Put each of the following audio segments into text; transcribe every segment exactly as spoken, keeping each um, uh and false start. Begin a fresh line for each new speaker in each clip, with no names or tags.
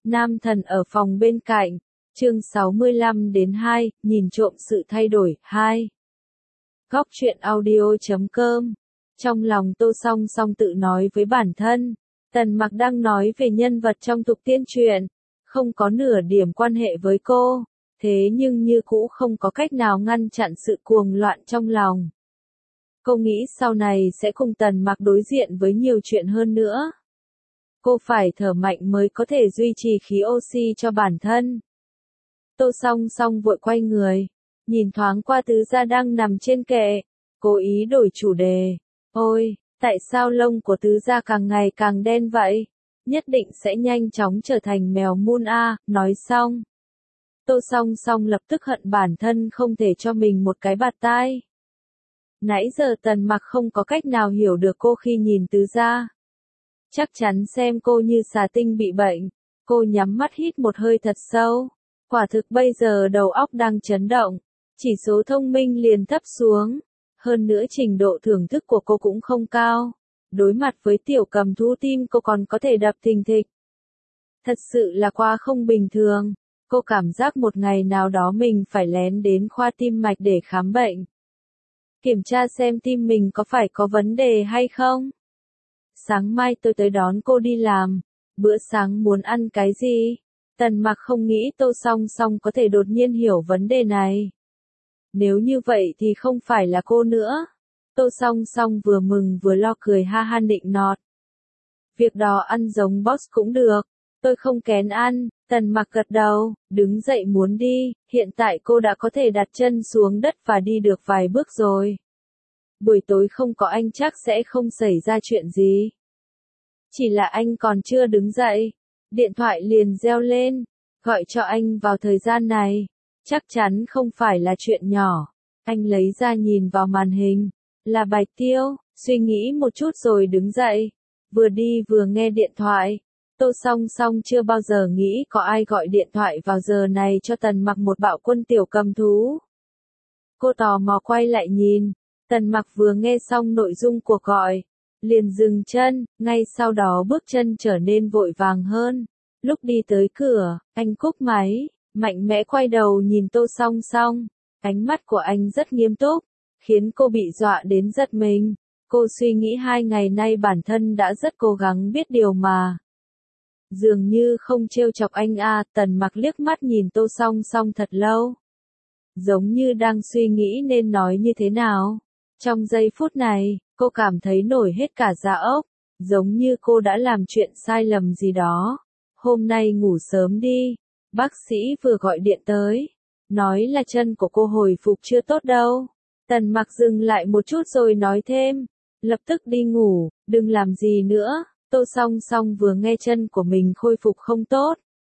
Nam thần ở phòng bên cạnh, chương sáu mươi lăm đến hai, nhìn trộm sự thay đổi, hai. Góc truyện audio.com. Trong lòng Tô Song Song tự nói với bản thân, Tần Mặc đang nói về nhân vật trong tục tiên truyện, không có nửa điểm quan hệ với cô, thế nhưng như cũ không có cách nào ngăn chặn sự cuồng loạn trong lòng. Cô nghĩ sau này sẽ cùng Tần Mặc đối diện với nhiều chuyện hơn nữa. Cô phải thở mạnh mới có thể duy trì khí oxy cho bản thân. Tô Song Song vội quay người, nhìn thoáng qua Tứ Gia đang nằm trên kệ, cố ý đổi chủ đề. Ôi, tại sao lông của Tứ Gia càng ngày càng đen vậy? Nhất định sẽ nhanh chóng trở thành mèo mun a. Nói xong, Tô Song Song lập tức hận bản thân không thể cho mình một cái bạt tai. Nãy giờ Tần Mặc không có cách nào hiểu được cô khi nhìn Tứ Gia. Chắc chắn xem cô như xà tinh bị bệnh. Cô nhắm mắt hít một hơi thật sâu. Quả thực bây giờ đầu óc đang chấn động. Chỉ số thông minh liền thấp xuống. Hơn nữa trình độ thưởng thức của cô cũng không cao. Đối mặt với tiểu cầm thú tim cô còn có thể đập thình thịch. Thật sự là quá không bình thường. Cô cảm giác một ngày nào đó mình phải lén đến khoa tim mạch để khám bệnh. Kiểm tra xem tim mình có phải có vấn đề hay không. Sáng mai tôi tới đón cô đi làm. Bữa sáng muốn ăn cái gì? Tần Mặc không nghĩ Tô Song Song có thể đột nhiên hiểu vấn đề này. Nếu như vậy thì không phải là cô nữa. Tô Song Song vừa mừng vừa lo cười ha ha nịnh nọt. Việc đó ăn giống boss cũng được. Tôi không kén ăn. Tần Mặc gật đầu, đứng dậy muốn đi. Hiện tại cô đã có thể đặt chân xuống đất và đi được vài bước rồi. Buổi tối không có anh chắc sẽ không xảy ra chuyện gì. Chỉ là anh còn chưa đứng dậy. Điện thoại liền reo lên. Gọi cho anh vào thời gian này. Chắc chắn không phải là chuyện nhỏ. Anh lấy ra nhìn vào màn hình. Là Bạch Tiêu. Suy nghĩ một chút rồi đứng dậy. Vừa đi vừa nghe điện thoại. Tô Song Song chưa bao giờ nghĩ có ai gọi điện thoại vào giờ này cho Tần Mặc, một bạo quân tiểu cầm thú. Cô tò mò quay lại nhìn. Tần Mặc vừa nghe xong nội dung cuộc gọi, liền dừng chân, ngay sau đó bước chân trở nên vội vàng hơn. Lúc đi tới cửa, anh cúp máy, mạnh mẽ quay đầu nhìn Tô Song Song. Ánh mắt của anh rất nghiêm túc, khiến cô bị dọa đến giật mình. Cô suy nghĩ hai ngày nay bản thân đã rất cố gắng biết điều mà. Dường như không trêu chọc anh a. Tần Mặc liếc mắt nhìn Tô Song Song thật lâu. Giống như đang suy nghĩ nên nói như thế nào. Trong giây phút này, cô cảm thấy nổi hết cả da ốc, giống như cô đã làm chuyện sai lầm gì đó. Hôm nay ngủ sớm đi, bác sĩ vừa gọi điện tới, nói là chân của cô hồi phục chưa tốt đâu. Tần Mặc dừng lại một chút rồi nói thêm, lập tức đi ngủ, đừng làm gì nữa. Tô Song Song vừa nghe chân của mình khôi phục không tốt,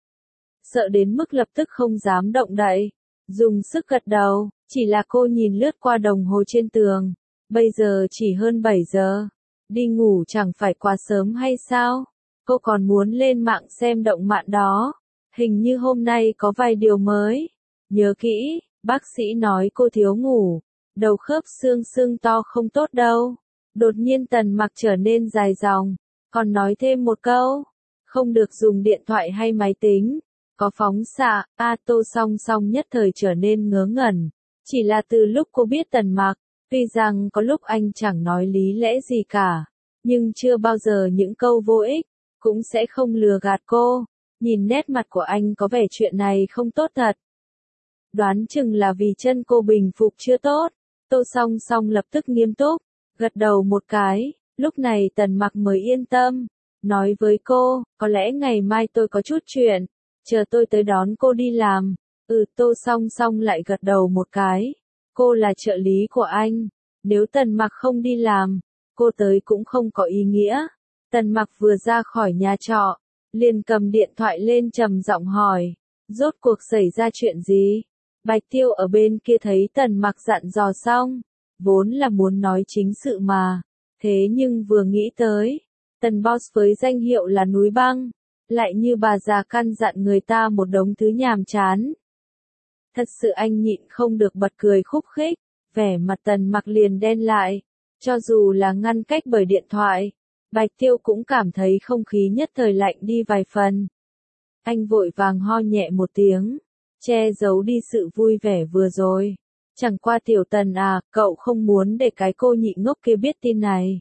sợ đến mức lập tức không dám động đậy, dùng sức gật đầu. Chỉ là cô nhìn lướt qua đồng hồ trên tường, bây giờ chỉ hơn bảy giờ, đi ngủ chẳng phải quá sớm hay sao? Cô còn muốn lên mạng xem động漫đó, hình như hôm nay có vài điều mới. Nhớ kỹ, bác sĩ nói cô thiếu ngủ, đầu khớp xương sưng to không tốt đâu. Đột nhiên Tần Mặc trở nên dài dòng, còn nói thêm một câu, không được dùng điện thoại hay máy tính, có phóng xạ. A. Tô Song Song nhất thời trở nên ngớ ngẩn. Chỉ là từ lúc cô biết Tần Mặc, tuy rằng có lúc anh chẳng nói lý lẽ gì cả, nhưng chưa bao giờ những câu vô ích, cũng sẽ không lừa gạt cô. Nhìn nét mặt của anh có vẻ chuyện này không tốt thật. Đoán chừng là vì chân cô bình phục chưa tốt. Tô Song Song lập tức nghiêm túc, gật đầu một cái. Lúc này Tần Mặc mới yên tâm, nói với cô, có lẽ ngày mai tôi có chút chuyện, chờ tôi tới đón cô đi làm. Ừ. Tô Song Song lại gật đầu một cái. Cô là trợ lý của anh. Nếu Tần Mặc không đi làm, cô tới cũng không có ý nghĩa. Tần Mặc vừa ra khỏi nhà trọ, liền cầm điện thoại lên trầm giọng hỏi. Rốt cuộc xảy ra chuyện gì? Bạch Tiêu ở bên kia thấy Tần Mặc dặn dò xong, vốn là muốn nói chính sự mà. Thế nhưng vừa nghĩ tới, Tần Boss với danh hiệu là núi băng, lại như bà già căn dặn người ta một đống thứ nhàm chán. Thật sự anh nhịn không được bật cười khúc khích, vẻ mặt Tần Mặc liền đen lại. Cho dù là ngăn cách bởi điện thoại, Bạch Tiêu cũng cảm thấy không khí nhất thời lạnh đi vài phần. Anh vội vàng ho nhẹ một tiếng, che giấu đi sự vui vẻ vừa rồi. Chẳng qua Tiểu Tần à, cậu không muốn để cái cô nhị ngốc kia biết tin này.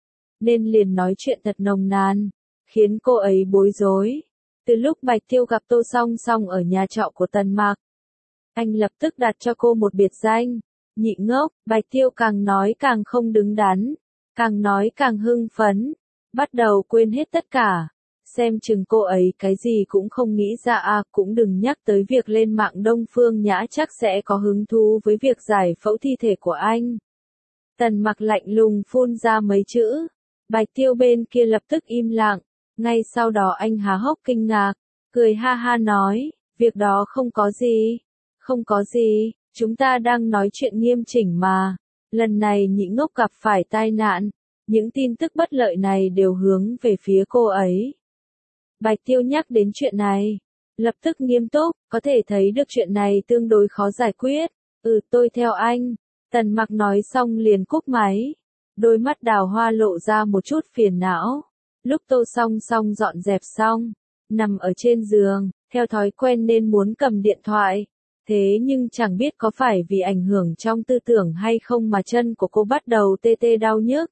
Nên liền nói chuyện thật nồng nàn, khiến cô ấy bối rối. Từ lúc Bạch Tiêu gặp Tô Song Song ở nhà trọ của Tần Mặc, anh lập tức đặt cho cô một biệt danh, nhị ngốc. Bạch Tiêu càng nói càng không đứng đắn, càng nói càng hưng phấn, bắt đầu quên hết tất cả. Xem chừng cô ấy cái gì cũng không nghĩ ra à, cũng đừng nhắc tới việc lên mạng Đông Phương Nhã chắc sẽ có hứng thú với việc giải phẫu thi thể của anh. Tần Mặc lạnh lùng phun ra mấy chữ, Bạch Tiêu bên kia lập tức im lặng, ngay sau đó anh há hốc kinh ngạc, cười ha ha nói, việc đó không có gì, không có gì, chúng ta đang nói chuyện nghiêm chỉnh mà, lần này nhị ngốc gặp phải tai nạn, những tin tức bất lợi này đều hướng về phía cô ấy. Bạch Tiêu nhắc đến chuyện này, lập tức nghiêm túc, có thể thấy được chuyện này tương đối khó giải quyết. Ừ, tôi theo anh. Tần Mặc nói xong liền cúp máy. Đôi mắt đào hoa lộ ra một chút phiền não. Lúc Tô Song Song dọn dẹp xong, nằm ở trên giường, theo thói quen nên muốn cầm điện thoại. Thế nhưng chẳng biết có phải vì ảnh hưởng trong tư tưởng hay không mà chân của cô bắt đầu tê tê đau nhức.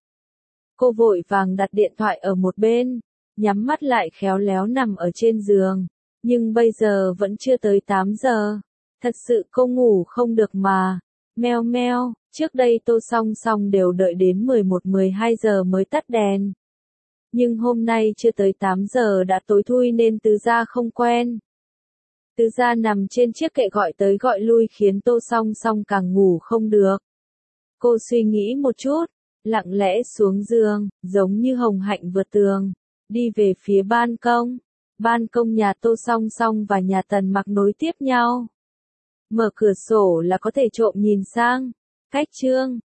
Cô vội vàng đặt điện thoại ở một bên, nhắm mắt lại khéo léo nằm ở trên giường. Nhưng bây giờ vẫn chưa tới tám giờ. Thật sự cô ngủ không được mà. Meo meo, trước đây Tô Song Song đều đợi đến mười một mười hai giờ mới tắt đèn. Nhưng hôm nay chưa tới tám giờ đã tối thui nên Tứ Gia không quen. Tứ Gia nằm trên chiếc kệ gọi tới gọi lui khiến Tô Song Song càng ngủ không được. Cô suy nghĩ một chút, lặng lẽ xuống giường, giống như hồng hạnh vượt tường, đi về phía ban công. Ban công nhà Tô Song Song và nhà Tần Mặc nối tiếp nhau. Mở cửa sổ là có thể trộm nhìn sang. Cách chương